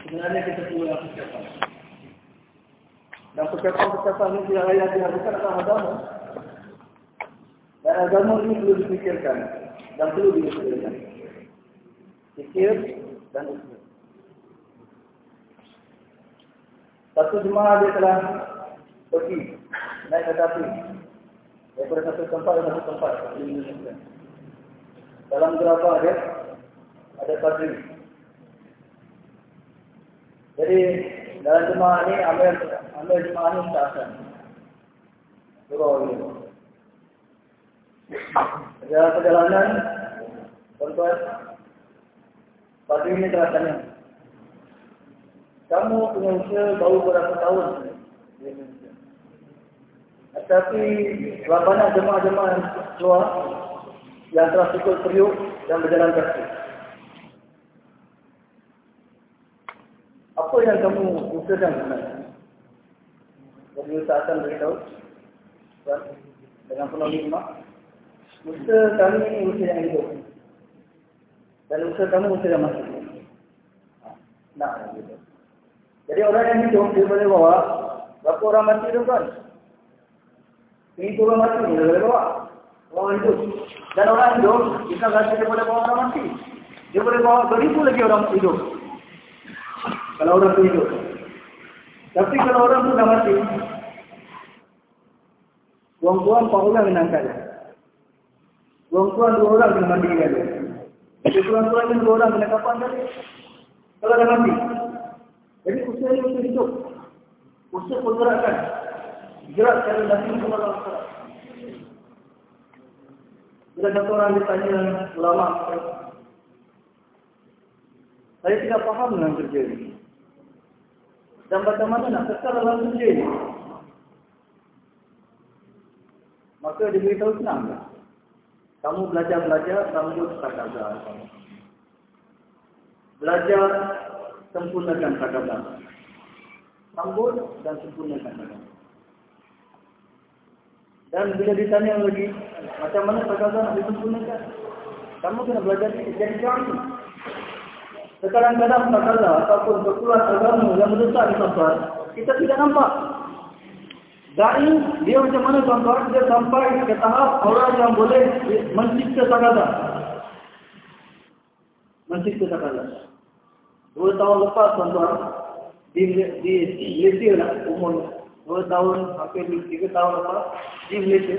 sebenarnya kita perlu yang persiapan. Dan persiapan ini tidak lain dihadirkan adalah agama. Dan agama ini perlu dipikirkan dan perlu diusahakan. Fikir dan usaha. Satu jemaah dia telah pergi naik kereta api daripada satu tempat ke satu tempat di Indonesia. Dalam gerabah dia ada padri. Jadi dalam jemaah ini ambil jemaah ini tak akan surau ini. Dalam perjalanan, tuan-tuan, padri ini telah tanya, kamu punya usia baru berapa tahun di Indonesia? Tetapi berapa banyak jemaah-jemaah yang keluar yang telah ikut periuk dan berjalan kaki. Apa yang kamu usahakan sebenarnya? Jadi usahakan beritahu dengan penuh hikmah. Usaha kami ini usaha yang hidup. Dan usaha kamu usaha yang mati. Nak gitu. Jadi orang yang hidup dia boleh bawa berapa orang mati tu kan? Ini orang mati dia boleh bawa. Orang hidup. Dan orang hidup, kita rasa dia boleh bawa orang mati. Dia boleh bawa beribu lagi orang hidup. Kalau orang tu hidup. Tapi kalau orang tu dah mati, tuan-tuan 4 orang kena angkat dia. Tuan-tuan 2 orang kena mandikan dia. Jadi tuan-tuan ni 2 orang kena kapan tadi? Kalau dah mati. Jadi usaha ini untuk hidup. Usaha pergerakan. Gerak cara Nabi Muhammad SAW. Bila satu orang ditanya ulama, saya tidak faham dengan kerja ini. Dan bagaimana nak kekal dalam kerja ini? Maka dia beritahu senang. Kamu belajar, sambut kata-kata. Belajar, sempurnakan kata-kata. Sambut dan sempurnakan kata-kata. Dan bila ditanya lagi, macam mana kata-kata nak disempurnakan? Kamu kena belajar jadi jari. Kadang-kadang kata-kata ataupun perkulian agama yang mendesak di tempat, kita tidak nampak. Dai, dia macam mana tuan-tuan? Dia sampai ke tahap orang yang boleh mencipta kata-kata. Mencipta kata-kata. 2 tahun lepas tuan-tuan, di Malaysia lah, umur 2 tahun, hampir 3 tahun lepas, di Malaysia.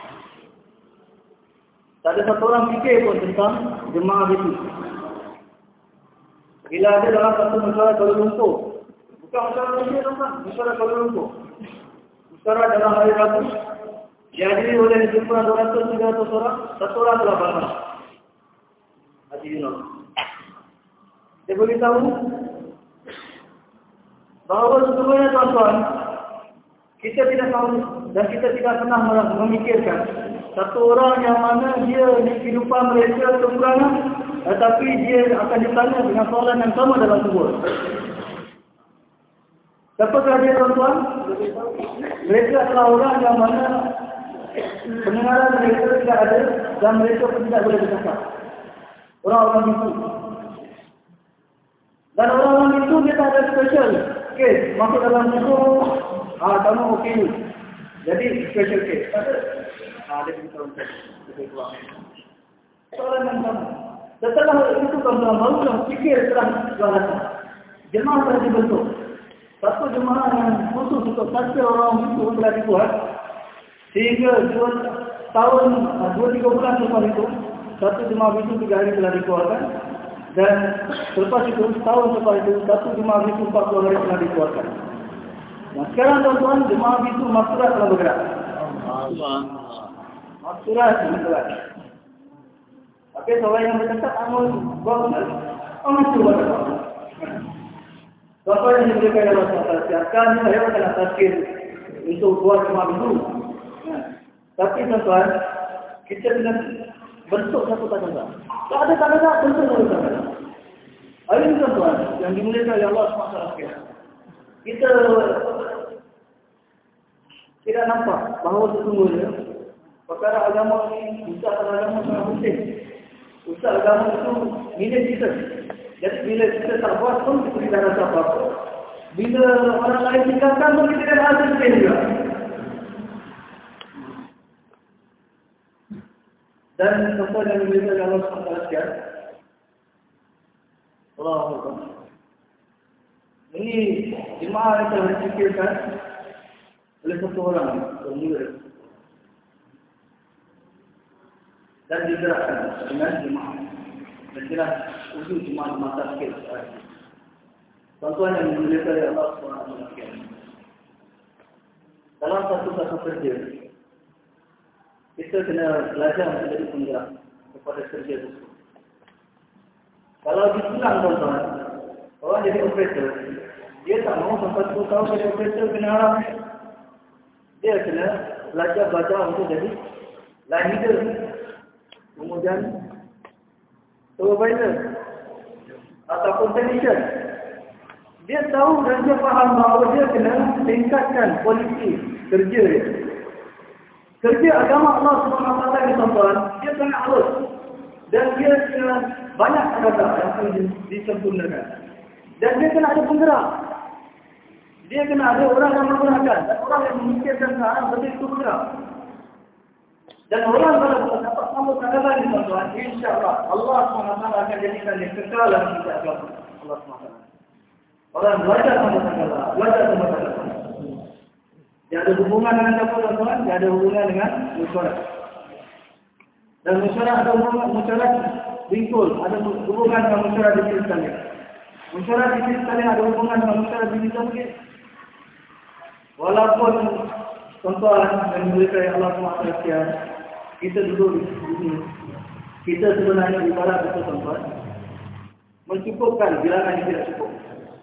Tak ada satu orang fikir pun tentang jemaah itu. Bila ada dalam satu masyarakat Kuala Lumpur, bukan masyarakat Malaysia tuan-tuan, masyarakat Kuala Lumpur. Masyarakat dalam hari Rabu, dihadiri oleh jumlah 200-300 orang, 1 orang telah bangun. Haji Yunus. Dia beritahu bahawa sesungguhnya tuan-tuan, kita tidak tahu dan kita tidak pernah memikirkan satu orang yang mana dia di kehidupan mereka kekurangan, tetapi dia akan ditanya dengan soalan yang sama dalam kubur. Siapakah dia tuan-tuan? Mereka adalah orang yang mana pendengaran mereka tidak ada dan mereka pun tidak boleh bercakap. Orang-orang itu. Dan orang-orang itu dia tak ada special case. Masuk dalam buku, kamu okey. Jadi special case. Dia beritahu untuk keluar. Soalan yang sama. Setelah itu tuan-tuan barulah fikir telah jemaah telah dibentuk. Satu jemaah yang khusus untuk satu orang itu telah dibuat. Sehingga 2 tahun, 2-3 bulan selepas itu, satu jemaah itu 3 hari telah dikeluarkan. Dan selepas itu, setahun selepas itu, satu jemaah itu 40 hari telah dikeluarkan. Nah sekarang tuan-tuan, jemaah itu Maksurat telah bergerak. Maksurat telah bergerak. Tapi seorang yang bercakap, buat itu buat apa? Bapak yang diberikan dalam siapkan, saya akan tafsir untuk buat jemaah itu. Tapi tuan-tuan, kita dengan bentuk satu tanda. Tak ada tanda, bentuk satu tanda. Hari ini tuan-tuan, yang dimuliakan oleh Allah SWT. Kita tidak nampak bahawa sesungguhnya perkara agama ini, usaha agama sangat penting. Usaha agama itu milik kita. Jadi bila kita tak buat pun kita tidak rasa apa-apa. Bila orang lain tinggalkan pun kita tidak rasa sikit juga. Dan contoh yang diberitakan Allah SWT. Allah. Ini jemaah yang telah dipikirkan oleh satu orang bermula dan digerakkan dengan jemaah. Dan jelas wujud jemaah mata sikit. Contohnya yang dimuliakan oleh Allah SWT. Dalam satu kerja, kita kena belajar menjadi penggerak kepada kerja tersebut. Kalau disilang tuan-tuan, orang jadi operator, dia tak mahu sampai 10 tahun jadi operator kena haram. Dia kena belajar untuk jadi line leader. Kemudian supervisor ataupun technician. Dia tahu dan dia faham bahawa dia kena tingkatkan kualiti kerja dia. Kerja agama Allah SWT ni tuan-tuan, dia sangat halus. Dan dia kena banyak kata yang perlu disempurnakan. Dan dia kena ada penggerak. Dia kena ada orang yang menggerakkan. Dan orang yang memikirkan sekarang betul-betul bergerak. Dan orang kalau dapat sambut kata ni tuan-tuan, insyaAllah Allah SWT akan jadikan dia kekal dalam kita agama Allah SWT. Orang belajar sama Allah, belajar sama Allah. Dia ada hubungan dengan siapa tuan-tuan? Dia ada hubungan dengan musyawarah. Dan musyawarah ada hubungan, musyawarah bingkul, ada hubungan dengan musyawarah di sini sekalian. Musyawarah di sini sekalian ada hubungan dengan musyawarah di sini sekalian. Walaupun tuan-tuan dan mulia Allah SWT, kita duduk di sini, kita sebenarnya ibarat betul tuan-tuan, mencukupkan bilangan yang tidak cukup.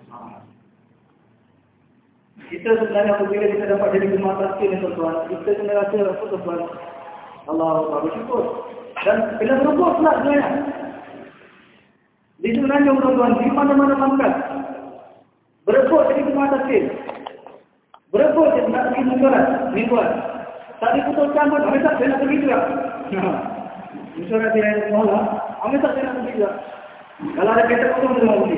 Kita sebenarnya apabila kita dapat jadi jemaah taskin ni tuan-tuan, kita kena rasa apa tuan-tuan? Allah bersyukur. Dan kena berubah pula sebenarnya. Di sebenarnya tuan-tuan, di mana-mana pangkat, berebut jadi jemaah taskin. Berebut jadi nak pergi musyawarah, mingguan. Tak diputuskan pun, Amir tak saya nak pergi juga. Musyawarah dia yang semula, Amir tak saya nak pergi juga. Kalau ada kata kosong, dia mau pergi.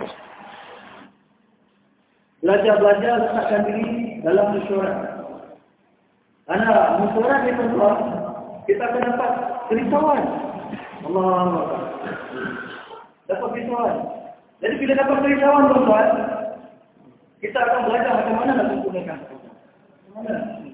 Belajar-belajar letakkan diri dalam musyawarah. Karena musyawarah ni tuan-tuan, kita akan dapat kerisauan. Allah. Dapat kerisauan. Jadi bila dapat kerisauan tuan-tuan, kita akan belajar macam mana nak sempurnakan. Mana?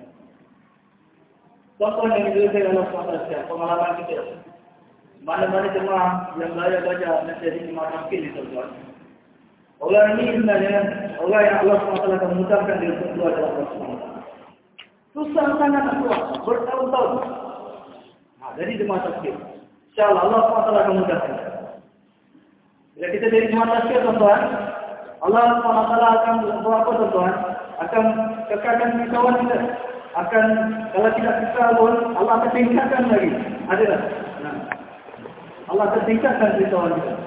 Contoh yang dilakukan Allah SWT, pengalaman kita. Mana-mana jemaah yang belajar-belajar nak jadi jemaah tamkin ni tuan-tuan. Orang ini sebenarnya, orang yang Allah SWT akan memudahkan dia untuk keluar dalam Allah SWT. Susah sangat nak keluar, bertahun-tahun. Jadi jemaah tamkin. InsyaAllah Allah SWT akan mudahkan. Bila kita jadi jemaah tamkin tuan-tuan, Allah SWT akan buat apa tuan-tuan? Akan kekalkan kawan kita. Akan, kalau tidak kekal pun, Allah akan tingkatkan lagi. Ada tak? Allah akan tingkatkan kawan kita.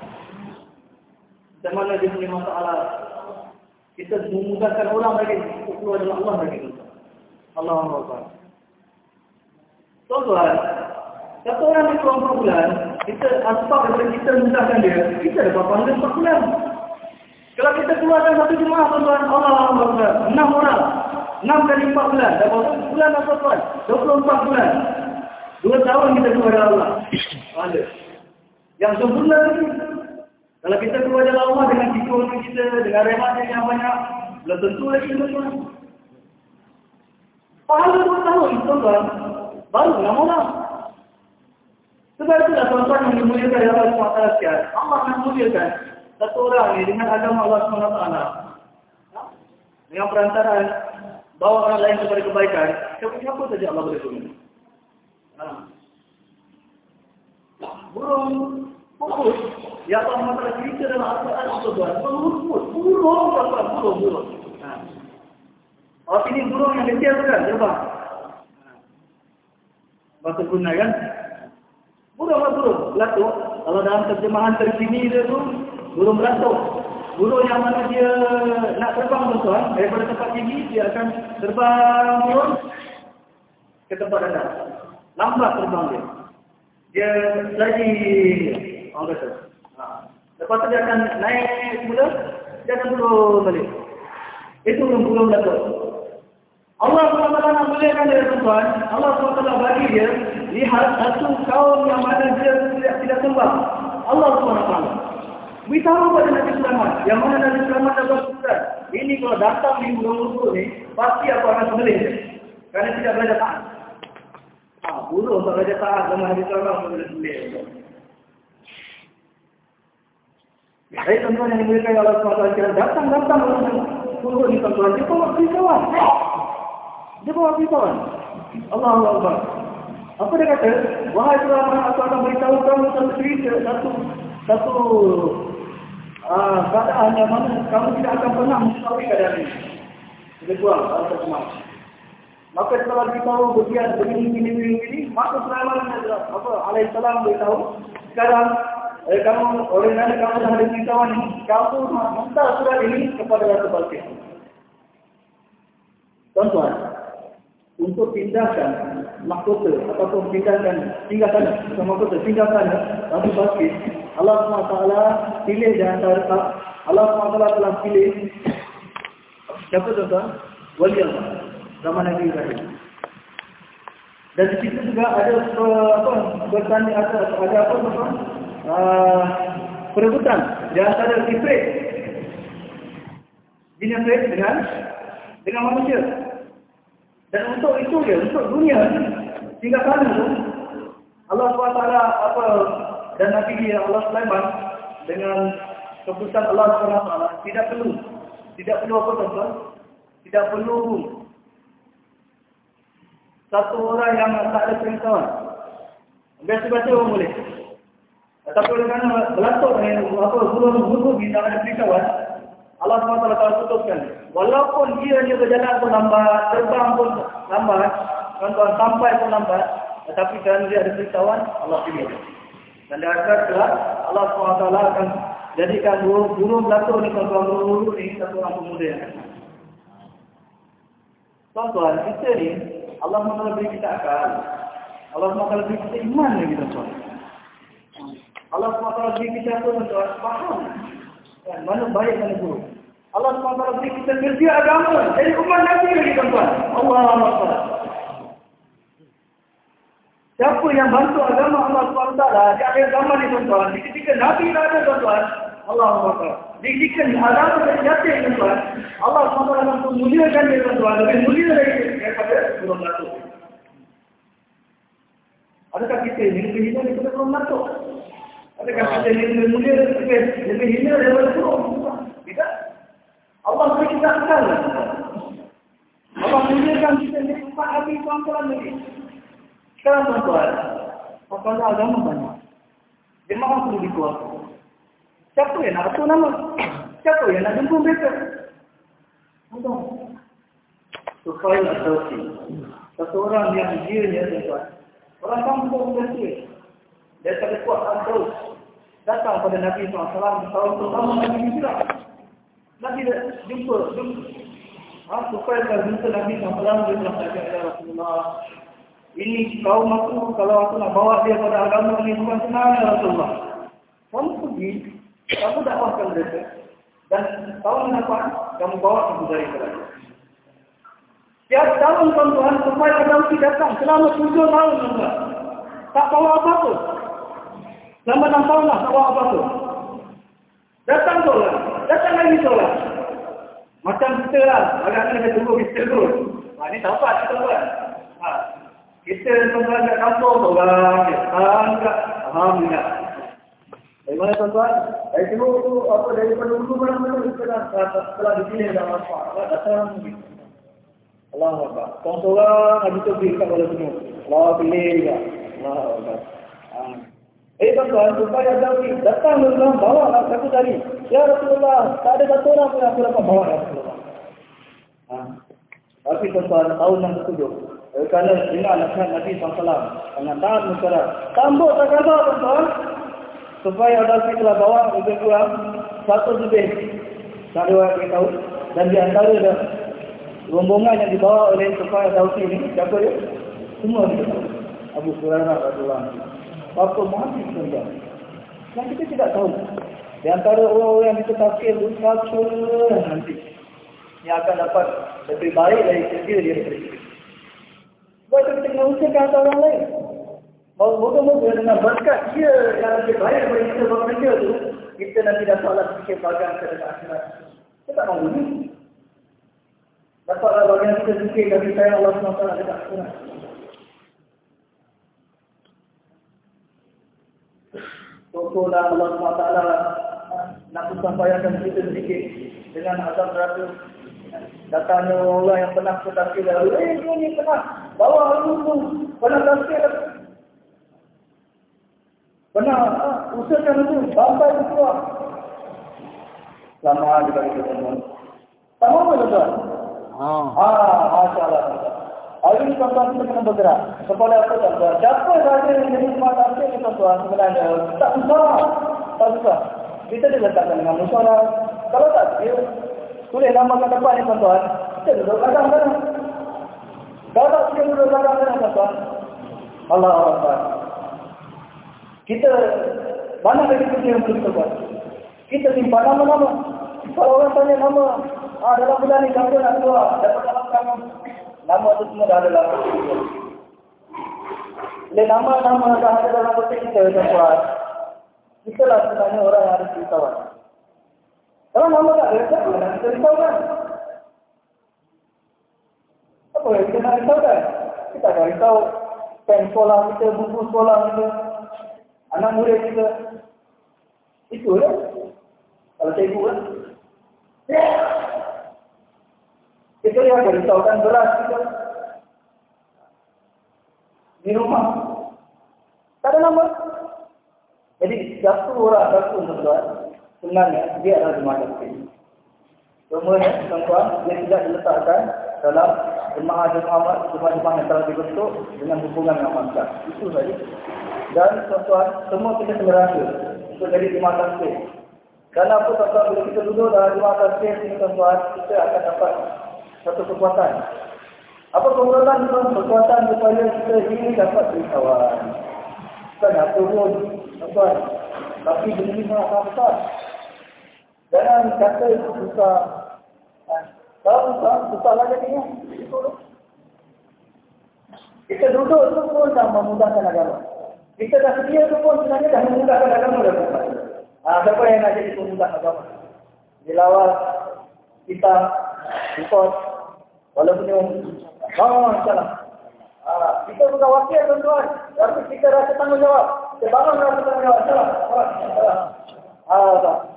Macam mana dia punya masalah? Kita memudahkan orang lagi untuk keluar dalam Allah lagi. Allah SWT. Tuan-tuan, satu orang yang keluar 4 bulan, kita asbab daripada kita mudahkan dia, kita dapat pahala 4 bulan. Kalau kita keluarkan satu jemaah tuan-tuan, Allah SWT, 6 orang, 6 kali 4 bulan, dah berapa bulan dah tuan-tuan? 24 bulan. 2 tahun kita keluar dalam Allah. Ada. Yang sempurna lagi. Kalau kita keluar dalam Allah dengan tikul kita, dengan rehat yang banyak, belum tentu lagi tuan-tuan. Pahala 2 tahun tuan-tuan, baru 6 orang. Sebab itulah tuan-tuan yang dimuliakan oleh Allah SWT. Allah akan muliakan satu orang ni dengan agama Allah SWT. Dengan perantaraan bawa orang lain kepada kebaikan, siapa saja Allah boleh tolong. Burung fokus, ya Allah masalah cerita dalam Al-Quran tuan-tuan, burung. Oh ini burung yang kecil tu kan, terbang. Bahasa Brunei kan? Burung, belatuk. Kalau dalam terjemahan terkini dia tu, burung belatuk. Burung yang mana dia nak terbang tuan-tuan, daripada tempat tinggi, dia akan terbang turun ke tempat rendah. Lambat terbang dia. Dia lagi, orang kata. Lepas tu dia akan naik semula, dia akan turun balik. Itu belum dapat. Allah SWT nak muliakan dia tuan. Allah SWT bagi dia lihat satu kaum yang mana dia tidak sembah Allah SWT. Beritahu pada Nabi Sulaiman, yang mana Nabi Sulaiman dapat pesan. Ini kalau datang di burung-burung ni, pasti aku akan sembelih dia. Kerana tidak belajar taat. Burung tak belajar taat dengan Nabi Sulaiman, aku boleh sembelih. Jadi tuan-tuan yang dimuliakan Allah SWT, datang burung ni tuan-tuan, dia bawa pisauan. Dia bawa pisauan. Allahu Akbar. Apa dia kata? Wahai Sulaiman, aku akan beritahu kamu satu cerita, satu keadaan yang mana kamu tidak akan pernah mengetahui keadaan ini. Dia buang, Allah SWT. Maka setelah beritahu begini, maka Sulaiman alaihissalam beritahu, sekarang kamu, oleh mana kamu dah ada beritahuan ini, kamu hantar surat ini kepada Ratu Balqis. Tuan-tuan, untuk pindahkan mahkota ataupun tinggalkan mahkota Ratu Balqis, Allah SWT pilih di antara Allah SWT telah pilih siapa tuan-tuan? Wali Allah zaman Nabi Ibrahim. Dan di situ juga ada perebutan di antara Ifrit jin Ifrit dengan manusia. Dan untuk itu dia, untuk dunia hingga sana tu Allah SWT dan Nabi Allah Sulaiman dengan keputusan Allah SWT tidak perlu apa tuan-tuan? Tidak perlu satu orang yang tak ada pengetahuan. Biasa-biasa orang boleh. Tapi oleh kerana berlaku dengan guru tidak ada pengetahuan, Allah SWT telah putuskan. Walaupun dia berjalan pun lambat, terbang pun lambat, tuan-tuan sampai pun lambat, tetapi kerana dia ada pengetahuan, Allah pilih. Dan di akhirat kelak, Allah SWT akan jadikan guru berlaku ni, tuan-tuan guru ni satu orang pemuda yang akan. Tuan-tuan, kita ni Allah SWT beri kita akal. Allah SWT beri kita iman lagi tuan-tuan. Allah SWT beri kita apa tuan-tuan? Faham. Mana baik, mana buruk. Allah SWT beri kita kerja agama. Jadi umat Nabi lagi tuan-tuan. Allah SWT. Siapa yang bantu agama Allah SWT di akhir zaman ni tuan-tuan. Di ketika Nabi tak ada tuan-tuan. Allah SWT. Di ketika agama dari jatuh tuan-tuan. Allah SWT akan memuliakan dia tuan-tuan. Lebih mulia daripada burung latuk. Adakah kita ini lebih hina daripada burung latuk? Adakah kita ini lebih mulia lebih hina daripada burung? Tidak. Allah beri kita akal. Allah muliakan kita ini 4 hari tuan-tuan lagi. Sekarang tuan-tuan, masalah agama banyak. Jemaah perlu dikuatkan. Siapa yang nak atur nama? Siapa yang nak jemput mereka? Tuan-tuan. Tufail Ad-Dawsi. Satu orang yang dianya tuan-tuan. Orang kampung berhasil. Dia tak kuat Ad-Daws. Datang pada Nabi SAW tahun pertama Nabi Hijrah. Nabi jumpa. Tufail jumpa Nabi SAW. Dia bilang, ya Rasulullah, ini kaum aku, kalau aku nak bawa dia pada agama ini bukan senang ya Rasulullah. Kamu pergi, kamu dakwahkan mereka. Dan tahun depan, kamu bawa Abu Dhabi kepada. Setiap tahun tuan-tuan, Tufail Ad-Dawsi datang selama 7 tahun tuan-tuan. Tak bawa apa-apa. Selama 6 tahun lah, tak bawa apa-apa. Datang tolak, datang lagi tolak. Macam kita lah, agaknya kita tunggu kita terus. Ini tak apa, kita buat. Kita tuan-tuan kat kampung orang alhamdulillah. Dari mana tuan-tuan? Dari dulu tu daripada dulu mana-mana kita telah dipilih dalam apa? Datang mungkin. Allahu Akbar. Tuan-tuan habis tu pergi kat bola semua. Allah pilih juga. Allahu Akbar. Tuan-tuan, supaya datang tuan-tuan bawa satu tadi. Ya Rasulullah, tak ada satu orang pun aku dapat bawa ya Rasulullah. Tapi tuan-tuan, tahun yang ke-7. Kerana dengar nasihat Nabi SAW dengan taat musyarat. Tambah tak kata tuan-tuan. Supaya Ad-Dawsi telah bawa lebih kurang 1 lebih. Tak ada orang yang tahu. Dan di antara rombongan yang dibawa oleh Tufail Ad-Dawsi ini, siapa dia? Semua dia tahu. Abu Hurairah radhiyallahu anhu. Apa Muhammad tuan-tuan. Yang kita tidak tahu. Di antara orang-orang yang kita tafsir berusaha nanti yang akan dapat lebih baik dari kerja dia daripada kita. Sebab itu kita kena usahakan orang lain. Moga-moga dengan berkat dia yang lebih baik daripada kita bekerja tu, kita nanti dapatlah fikir bagian ke dalam akhirat. Kita tak mahu ni. Dapatlah bagian kita fikir kasih sayang Allah SWT dekat akhirat. Contohlah Allah SWT nak sampaikan kita sedikit dengan azab neraka. Datangnya orang yang pernah bertafsir lalu, dia ni pernah bawa ilmu, pernah tafsir, pernah usahakan itu, sampai itu keluar. Selamat dibagi kita semua. Sama apa tuan? Masya Allah. Hari ini tuan-tuan kita kena bergerak. Kepada apa tuan-tuan? Siapa sahaja yang jadi semua tafsir ni tuan-tuan sebenarnya tak susah. Tak susah. Kita diletakkan dengan musyawarah. Kalau tak, dia tulis nama kat depan ni tuan-tuan. Kita duduk kadang-kadang. Kalau tak, kita duduk kadang-kadang tuan-tuan. Allah Allah. Kita, mana lagi kerja yang perlu kita buat? Kita simpan nama-nama. Kalau orang tanya nama, dalam bulan ni siapa nak keluar? Dapat dalam kamu. Nama tu semua dah ada dalam kita. Bila nama-nama dah ada dalam kotak kita, tuan-tuan. Kita lah sebenarnya orang yang harus beritahuan. Kalau nama tak ada, siapa nak kita beritahukan? Apa yang kita nak beritahukan? Kita akan beritahu pen sekolah kita, buku sekolah kita, anak murid kita. Itu lah. Kalau cikgu kan. Kita yang akan beritahukan beras kita. Di rumah. Tak ada nama. Jadi, satu orang satu tuan-tuan, sebenarnya dia adalah jemaah tafsir. Semuanya, tuan-tuan, dia tidak diletakkan dalam jemaah-jemaah yang telah dibentuk dengan hubungan dengan masyarakat. Itu saja. Dan tuan-tuan, semua kita kena rasa untuk jadi jemaah tafsir. Dan apa tuan-tuan, bila kita duduk dalam jemaah tafsir ini tuan-tuan, kita akan dapat satu kekuatan. Apa kekuatan itu? Kekuatan supaya kita ini dapat berkawan. Bukan apa pun, tuan-tuan. Tapi benda sangat besar. Jangan kata itu susah. Kalau susah lah jadinya. Kita duduk itu pun dah memudahkan agama. Kita dah sedia itu pun sebenarnya dah memudahkan agama. Siapa yang nak jadi pemudah agama? Dilawat, kita, report, walaupun yang insyaAllah. Kita bukan wakil tuan-tuan. Tapi kita rasa tanggungjawab. Kita bangun rasa tanggungjawab. InsyaAllah.